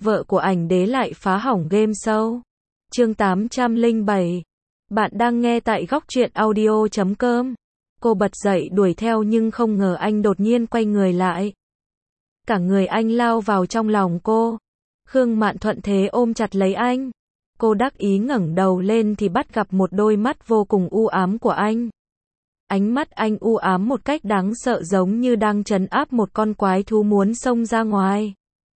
vợ của ảnh đế lại phá hỏng game show. Chương 807. Bạn đang nghe tại góc truyện audio.com. Cô bật dậy đuổi theo nhưng không ngờ anh đột nhiên quay người lại. Cả người anh lao vào trong lòng cô. Khương Mạn thuận thế ôm chặt lấy anh. Cô đắc ý ngẩng đầu lên thì bắt gặp một đôi mắt vô cùng u ám của anh. Ánh mắt anh u ám một cách đáng sợ giống như đang trấn áp một con quái thú muốn xông ra ngoài.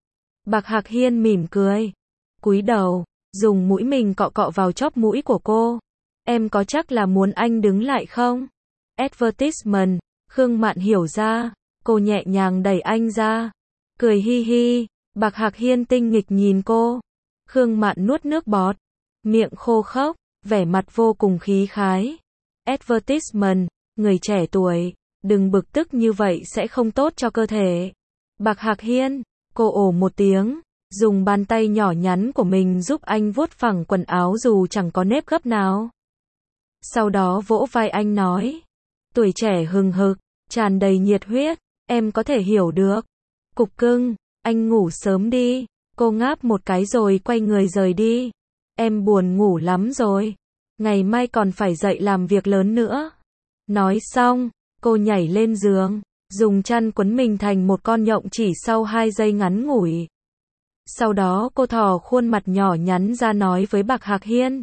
Bạc Hạc Hiên mỉm cười, cúi đầu, dùng mũi mình cọ cọ vào chóp mũi của cô. Em có chắc là muốn anh đứng lại không? Advertisement, Khương Mạn hiểu ra, cô nhẹ nhàng đẩy anh ra, cười hi hi. Bạc Hạc Hiên tinh nghịch nhìn cô. Khương Mạn nuốt nước bọt, miệng khô khốc, vẻ mặt vô cùng khí khái. Advertisement, người trẻ tuổi, đừng bực tức như vậy sẽ không tốt cho cơ thể. Bạc Hạc Hiên, cô ồ một tiếng, dùng bàn tay nhỏ nhắn của mình giúp anh vuốt phẳng quần áo dù chẳng có nếp gấp nào. Sau đó vỗ vai anh nói, tuổi trẻ hừng hực, tràn đầy nhiệt huyết, em có thể hiểu được. Cục cưng, anh ngủ sớm đi. Cô ngáp một cái rồi quay người rời đi. Em buồn ngủ lắm rồi. Ngày mai còn phải dậy làm việc lớn nữa. Nói xong, cô nhảy lên giường, dùng chăn quấn mình thành một con nhộng chỉ sau 2 giây ngắn ngủi. Sau đó cô thò khuôn mặt nhỏ nhắn ra nói với Bạc Hạc Hiên.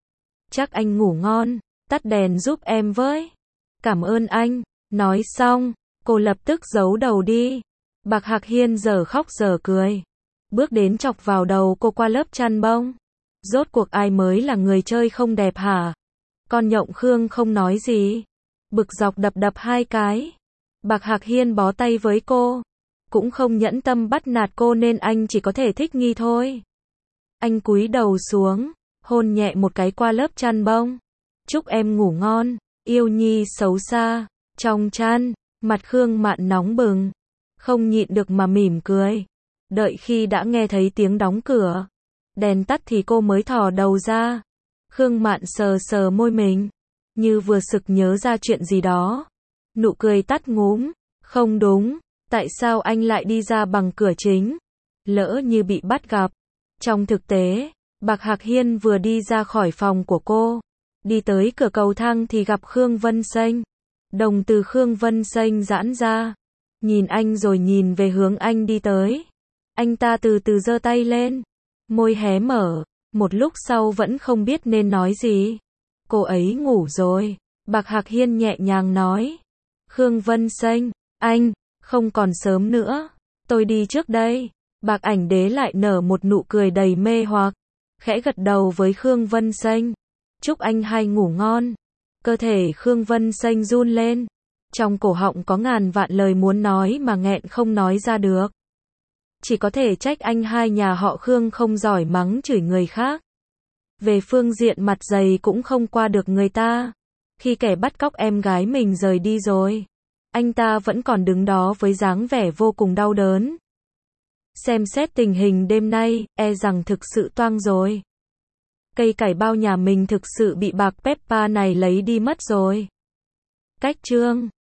Chắc anh ngủ ngon, tắt đèn giúp em với. Cảm ơn anh. Nói xong, cô lập tức giấu đầu đi. Bạc Hạc Hiên giờ khóc giờ cười. Bước đến chọc vào đầu cô qua lớp chăn bông. Rốt cuộc ai mới là người chơi không đẹp hả? Con nhộng Khương không nói gì. Bực dọc đập đập 2 cái. Bạc Hạc Hiên bó tay với cô. Cũng không nhẫn tâm bắt nạt cô nên anh chỉ có thể thích nghi thôi. Anh cúi đầu xuống, hôn nhẹ một cái qua lớp chăn bông. Chúc em ngủ ngon, yêu nhi xấu xa. Trong chăn, mặt Khương Mạn nóng bừng. Không nhịn được mà mỉm cười. Đợi khi đã nghe thấy tiếng đóng cửa, đèn tắt thì cô mới thò đầu ra. Khương Mạn sờ sờ môi mình, như vừa sực nhớ ra chuyện gì đó. Nụ cười tắt ngúm. Không đúng, tại sao anh lại đi ra bằng cửa chính? Lỡ như bị bắt gặp. Trong thực tế, Bạc Hạc Hiên vừa đi ra khỏi phòng của cô, đi tới cửa cầu thang thì gặp Khương Vân Xanh. Đồng từ Khương Vân Xanh giãn ra, nhìn anh rồi nhìn về hướng anh đi tới. Anh ta từ từ giơ tay lên, môi hé mở, một lúc sau vẫn không biết nên nói gì. Cô ấy ngủ rồi, Bạc Hạc Hiên nhẹ nhàng nói. Khương Vân Xanh, anh, không còn sớm nữa, tôi đi trước đây. Bạc Ảnh Đế lại nở một nụ cười đầy mê hoặc, khẽ gật đầu với Khương Vân Xanh. Chúc anh hai ngủ ngon. Cơ thể Khương Vân Xanh run lên, trong cổ họng có ngàn vạn lời muốn nói mà nghẹn không nói ra được. Chỉ có thể trách anh hai nhà họ Khương không giỏi mắng chửi người khác. Về phương diện mặt dày cũng không qua được người ta. Khi kẻ bắt cóc em gái mình rời đi rồi, anh ta vẫn còn đứng đó với dáng vẻ vô cùng đau đớn. Xem xét tình hình đêm nay, e rằng thực sự toang rồi. Cây cải bao nhà mình thực sự bị Bạc Peppa này lấy đi mất rồi. Cách chương